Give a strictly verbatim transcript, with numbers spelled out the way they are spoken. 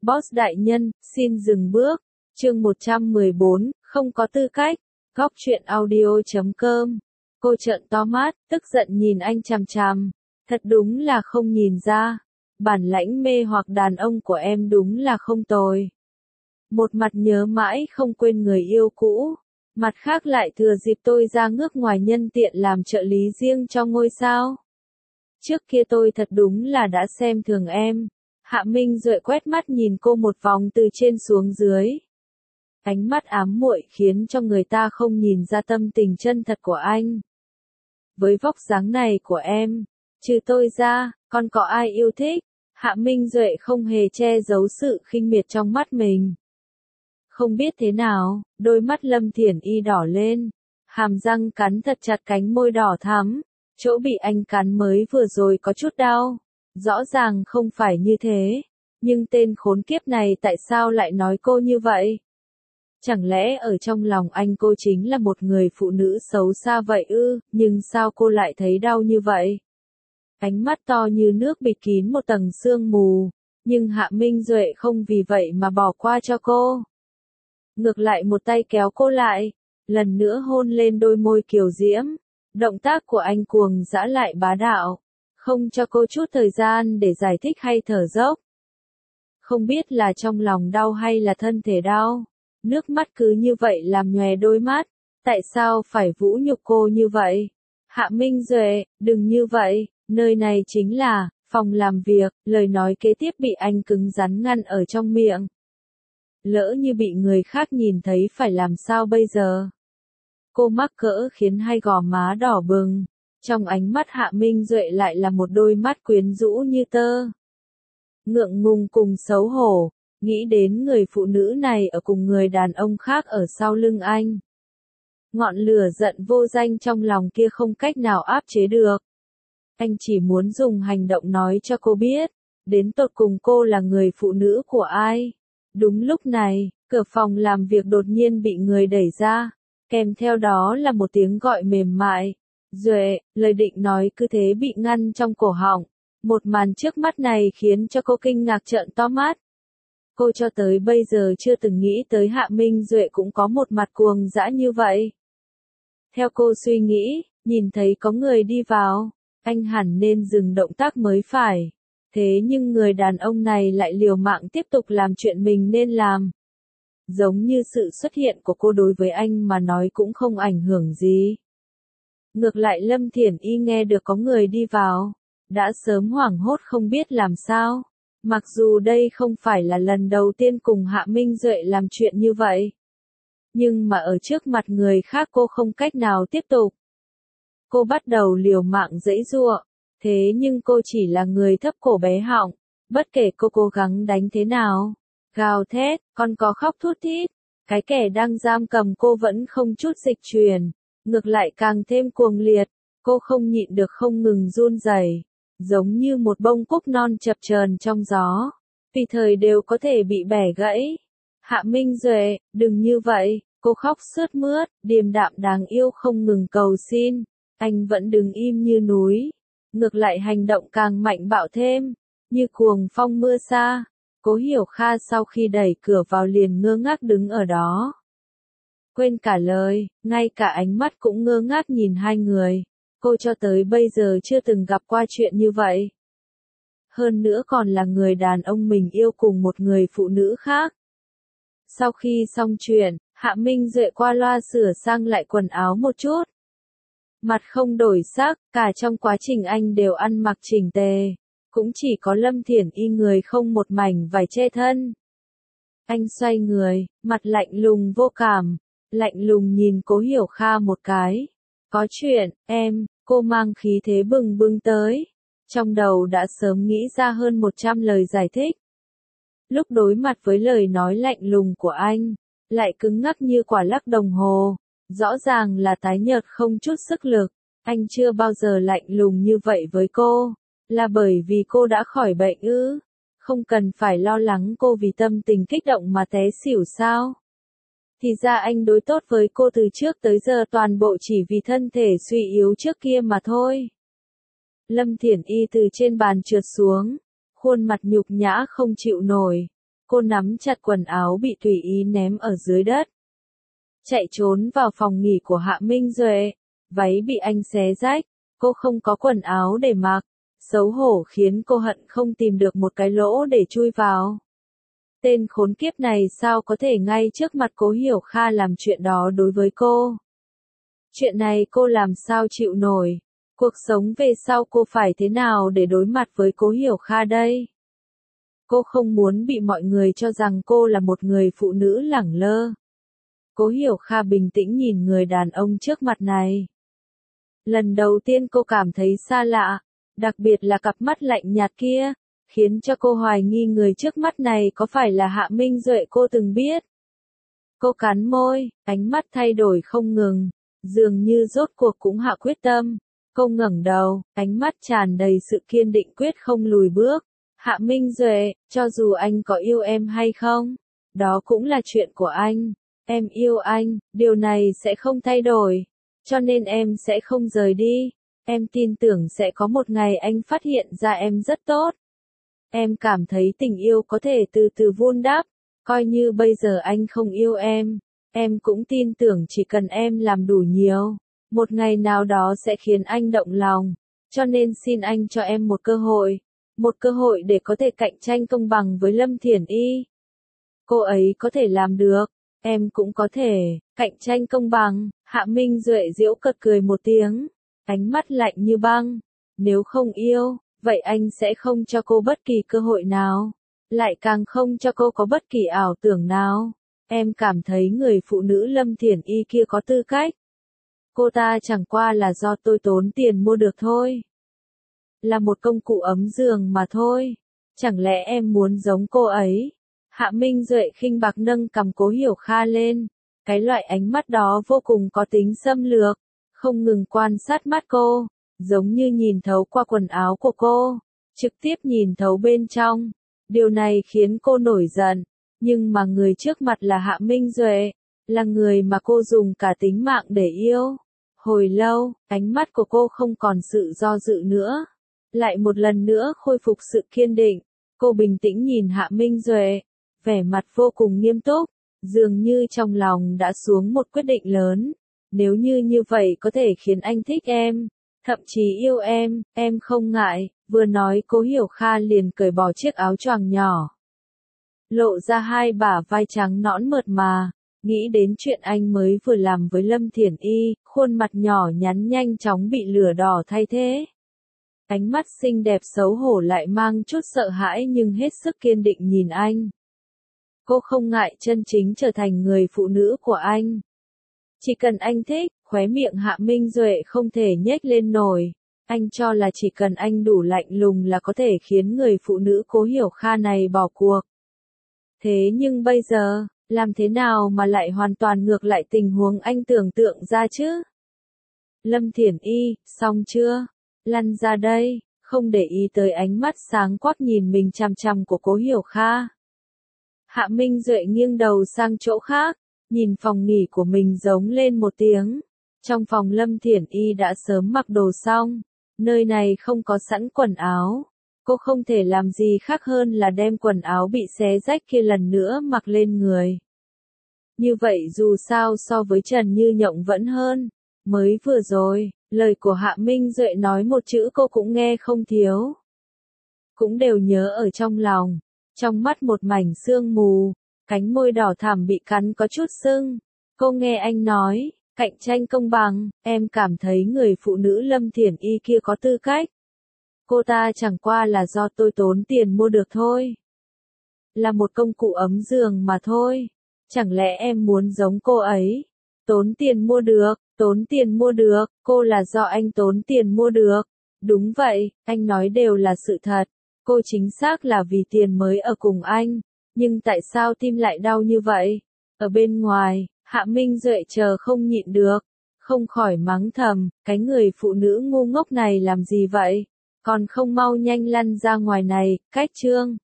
Boss đại nhân, xin dừng bước. Chương một trăm mười bốn, không có tư cách. Góc truyện audio chấm com. Cô trợn to mắt, tức giận nhìn anh chằm chằm. Thật đúng là không nhìn ra. Bản lãnh mê hoặc đàn ông của em đúng là không tồi. Một mặt nhớ mãi không quên người yêu cũ. Mặt khác lại thừa dịp tôi ra nước ngoài nhân tiện làm trợ lý riêng cho ngôi sao. Trước kia tôi thật đúng là đã xem thường em. Hạ Minh Duệ quét mắt nhìn cô một vòng từ trên xuống dưới. Ánh mắt ám muội khiến cho người ta không nhìn ra tâm tình chân thật của anh. Với vóc dáng này của em, trừ tôi ra, còn có ai yêu thích? Hạ Minh Duệ không hề che giấu sự khinh miệt trong mắt mình. Không biết thế nào, đôi mắt Lâm Thiển Y đỏ lên, hàm răng cắn thật chặt cánh môi đỏ thắm, chỗ bị anh cắn mới vừa rồi có chút đau. Rõ ràng không phải như thế, nhưng tên khốn kiếp này tại sao lại nói cô như vậy? Chẳng lẽ ở trong lòng anh cô chính là một người phụ nữ xấu xa vậy ư, nhưng sao cô lại thấy đau như vậy? Ánh mắt to như nước bịt kín một tầng sương mù, nhưng Hạ Minh Duệ không vì vậy mà bỏ qua cho cô. Ngược lại một tay kéo cô lại, lần nữa hôn lên đôi môi kiều diễm. Động tác của anh cuồng dã lại bá đạo, không cho cô chút thời gian để giải thích hay thở dốc. Không biết là trong lòng đau hay là thân thể đau, nước mắt cứ như vậy làm nhòe đôi mắt, tại sao phải vũ nhục cô như vậy? Hạ Minh Duệ, đừng như vậy, nơi này chính là phòng làm việc, lời nói kế tiếp bị anh cứng rắn ngăn ở trong miệng. Lỡ như bị người khác nhìn thấy phải làm sao bây giờ? Cô mắc cỡ khiến hai gò má đỏ bừng, trong ánh mắt Hạ Minh Duệ lại là một đôi mắt quyến rũ như tơ. Ngượng ngùng cùng xấu hổ, nghĩ đến người phụ nữ này ở cùng người đàn ông khác ở sau lưng anh. Ngọn lửa giận vô danh trong lòng kia không cách nào áp chế được. Anh chỉ muốn dùng hành động nói cho cô biết, đến tột cùng cô là người phụ nữ của ai. Đúng lúc này, cửa phòng làm việc đột nhiên bị người đẩy ra, kèm theo đó là một tiếng gọi mềm mại. Duệ, lời định nói cứ thế bị ngăn trong cổ họng. Một màn trước mắt này khiến cho cô kinh ngạc trợn to mắt. Cô cho tới bây giờ chưa từng nghĩ tới Hạ Minh Duệ cũng có một mặt cuồng dã như vậy. Theo cô suy nghĩ, nhìn thấy có người đi vào, anh hẳn nên dừng động tác mới phải. Thế nhưng người đàn ông này lại liều mạng tiếp tục làm chuyện mình nên làm. Giống như sự xuất hiện của cô đối với anh mà nói cũng không ảnh hưởng gì. Ngược lại Lâm Thiển Y nghe được có người đi vào, đã sớm hoảng hốt không biết làm sao. Mặc dù đây không phải là lần đầu tiên cùng Hạ Minh Duệ làm chuyện như vậy. Nhưng mà ở trước mặt người khác cô không cách nào tiếp tục. Cô bắt đầu liều mạng giãy giụa. Thế nhưng cô chỉ là người thấp cổ bé họng. Bất kể cô cố gắng đánh thế nào, gào thét, còn có khóc thút thít, cái kẻ đang giam cầm cô vẫn không chút dịch chuyển. Ngược lại càng thêm cuồng liệt, cô không nhịn được không ngừng run rẩy, giống như một bông cúc non chập chờn trong gió, tùy thời đều có thể bị bẻ gãy. Hạ Minh Duệ, đừng như vậy, cô khóc sướt mướt, điềm đạm đáng yêu không ngừng cầu xin, anh vẫn đứng im như núi, ngược lại hành động càng mạnh bạo thêm, như cuồng phong mưa xa. Cố Hiểu Kha sau khi đẩy cửa vào liền ngơ ngác đứng ở đó. Quên cả lời, ngay cả ánh mắt cũng ngơ ngác nhìn hai người. Cô cho tới bây giờ chưa từng gặp qua chuyện như vậy. Hơn nữa còn là người đàn ông mình yêu cùng một người phụ nữ khác. Sau khi xong chuyện, Hạ Minh Duệ qua loa sửa sang lại quần áo một chút. Mặt không đổi sắc, cả trong quá trình anh đều ăn mặc chỉnh tề. Cũng chỉ có Lâm Thiển Y người không một mảnh vải che thân. Anh xoay người, mặt lạnh lùng vô cảm, lạnh lùng nhìn Cố Hiểu Kha một cái. Có chuyện, em, cô mang khí thế bừng bừng tới. Trong đầu đã sớm nghĩ ra hơn một trăm lời giải thích. Lúc đối mặt với lời nói lạnh lùng của anh, lại cứng ngắc như quả lắc đồng hồ. Rõ ràng là tái nhợt không chút sức lực. Anh chưa bao giờ lạnh lùng như vậy với cô. Là bởi vì cô đã khỏi bệnh ư? Không cần phải lo lắng cô vì tâm tình kích động mà té xỉu sao? Thì ra anh đối tốt với cô từ trước tới giờ toàn bộ chỉ vì thân thể suy yếu trước kia mà thôi. Lâm Thiển Y từ trên bàn trượt xuống, khuôn mặt nhục nhã không chịu nổi. Cô nắm chặt quần áo bị tùy ý ném ở dưới đất. Chạy trốn vào phòng nghỉ của Hạ Minh Duệ. Váy bị anh xé rách. Cô không có quần áo để mặc. Xấu hổ khiến cô hận không tìm được một cái lỗ để chui vào. Tên khốn kiếp này sao có thể ngay trước mặt Cố Hiểu Kha làm chuyện đó đối với cô. Chuyện này cô làm sao chịu nổi. Cuộc sống về sau cô phải thế nào để đối mặt với Cố Hiểu Kha đây? Cô không muốn bị mọi người cho rằng cô là một người phụ nữ lẳng lơ. Cố Hiểu Kha bình tĩnh nhìn người đàn ông trước mặt này. Lần đầu tiên cô cảm thấy xa lạ, đặc biệt là cặp mắt lạnh nhạt kia, khiến cho cô hoài nghi người trước mắt này có phải là Hạ Minh Duệ cô từng biết. Cô cắn môi, ánh mắt thay đổi không ngừng, dường như rốt cuộc cũng hạ quyết tâm. Cô ngẩng đầu, ánh mắt tràn đầy sự kiên định quyết không lùi bước. Hạ Minh Duệ, cho dù anh có yêu em hay không, đó cũng là chuyện của anh. Em yêu anh, điều này sẽ không thay đổi. Cho nên em sẽ không rời đi. Em tin tưởng sẽ có một ngày anh phát hiện ra em rất tốt. Em cảm thấy tình yêu có thể từ từ vun đắp. Coi như bây giờ anh không yêu em, em cũng tin tưởng chỉ cần em làm đủ nhiều, một ngày nào đó sẽ khiến anh động lòng. Cho nên xin anh cho em một cơ hội. Một cơ hội để có thể cạnh tranh công bằng với Lâm Thiển Y. Cô ấy có thể làm được. Em cũng có thể. Cạnh tranh công bằng. Hạ Minh Duệ giễu cợt cười một tiếng. Ánh mắt lạnh như băng. Nếu không yêu, vậy anh sẽ không cho cô bất kỳ cơ hội nào. Lại càng không cho cô có bất kỳ ảo tưởng nào. Em cảm thấy người phụ nữ Lâm Thiển Y kia có tư cách. Cô ta chẳng qua là do tôi tốn tiền mua được thôi. Là một công cụ ấm giường mà thôi. Chẳng lẽ em muốn giống cô ấy? Hạ Minh Duệ khinh bạc nâng cằm Cố Hiểu Kha lên. Cái loại ánh mắt đó vô cùng có tính xâm lược. Không ngừng quan sát mắt cô. Giống như nhìn thấu qua quần áo của cô. Trực tiếp nhìn thấu bên trong. Điều này khiến cô nổi giận. Nhưng mà người trước mặt là Hạ Minh Duệ. Là người mà cô dùng cả tính mạng để yêu. Hồi lâu, ánh mắt của cô không còn sự do dự nữa. Lại một lần nữa khôi phục sự kiên định. Cô bình tĩnh nhìn Hạ Minh Duệ. Vẻ mặt vô cùng nghiêm túc. Dường như trong lòng đã xuống một quyết định lớn. Nếu như như vậy có thể khiến anh thích em. Thậm chí yêu em, em không ngại. Vừa nói Cố Hiểu Kha liền cởi bỏ chiếc áo choàng nhỏ. Lộ ra hai bả vai trắng nõn mượt mà. Nghĩ đến chuyện anh mới vừa làm với Lâm Thiển Y, khuôn mặt nhỏ nhắn nhanh chóng bị lửa đỏ thay thế. Ánh mắt xinh đẹp xấu hổ lại mang chút sợ hãi nhưng hết sức kiên định nhìn anh. Cô không ngại chân chính trở thành người phụ nữ của anh. Chỉ cần anh thích, khóe miệng Hạ Minh Duệ không thể nhếch lên nổi. Anh cho là chỉ cần anh đủ lạnh lùng là có thể khiến người phụ nữ Cố Hiểu Kha này bỏ cuộc. Thế nhưng bây giờ, làm thế nào mà lại hoàn toàn ngược lại tình huống anh tưởng tượng ra chứ? Lâm Thiển Y, xong chưa? Lăn ra đây, không để ý tới ánh mắt sáng quắc nhìn mình chằm chằm của Cố Hiểu Kha. Hạ Minh Duệ nghiêng đầu sang chỗ khác, nhìn phòng nghỉ của mình giống lên một tiếng. Trong phòng Lâm Thiển Y đã sớm mặc đồ xong, nơi này không có sẵn quần áo. Cô không thể làm gì khác hơn là đem quần áo bị xé rách kia lần nữa mặc lên người. Như vậy dù sao so với Trần Như Nhộng vẫn hơn. Mới vừa rồi, lời của Hạ Minh Duệ nói một chữ cô cũng nghe không thiếu. Cũng đều nhớ ở trong lòng. Trong mắt một mảnh sương mù, cánh môi đỏ thẳm bị cắn có chút sưng. Cô nghe anh nói, cạnh tranh công bằng, em cảm thấy người phụ nữ Lâm Thiển Y kia có tư cách. Cô ta chẳng qua là do tôi tốn tiền mua được thôi. Là một công cụ ấm giường mà thôi. Chẳng lẽ em muốn giống cô ấy? Tốn tiền mua được, tốn tiền mua được, cô là do anh tốn tiền mua được. Đúng vậy, anh nói đều là sự thật. Cô chính xác là vì tiền mới ở cùng anh. Nhưng tại sao tim lại đau như vậy? Ở bên ngoài, Hạ Minh Duệ chờ không nhịn được. Không khỏi mắng thầm, cái người phụ nữ ngu ngốc này làm gì vậy? Còn không mau nhanh lăn ra ngoài này, cách chương.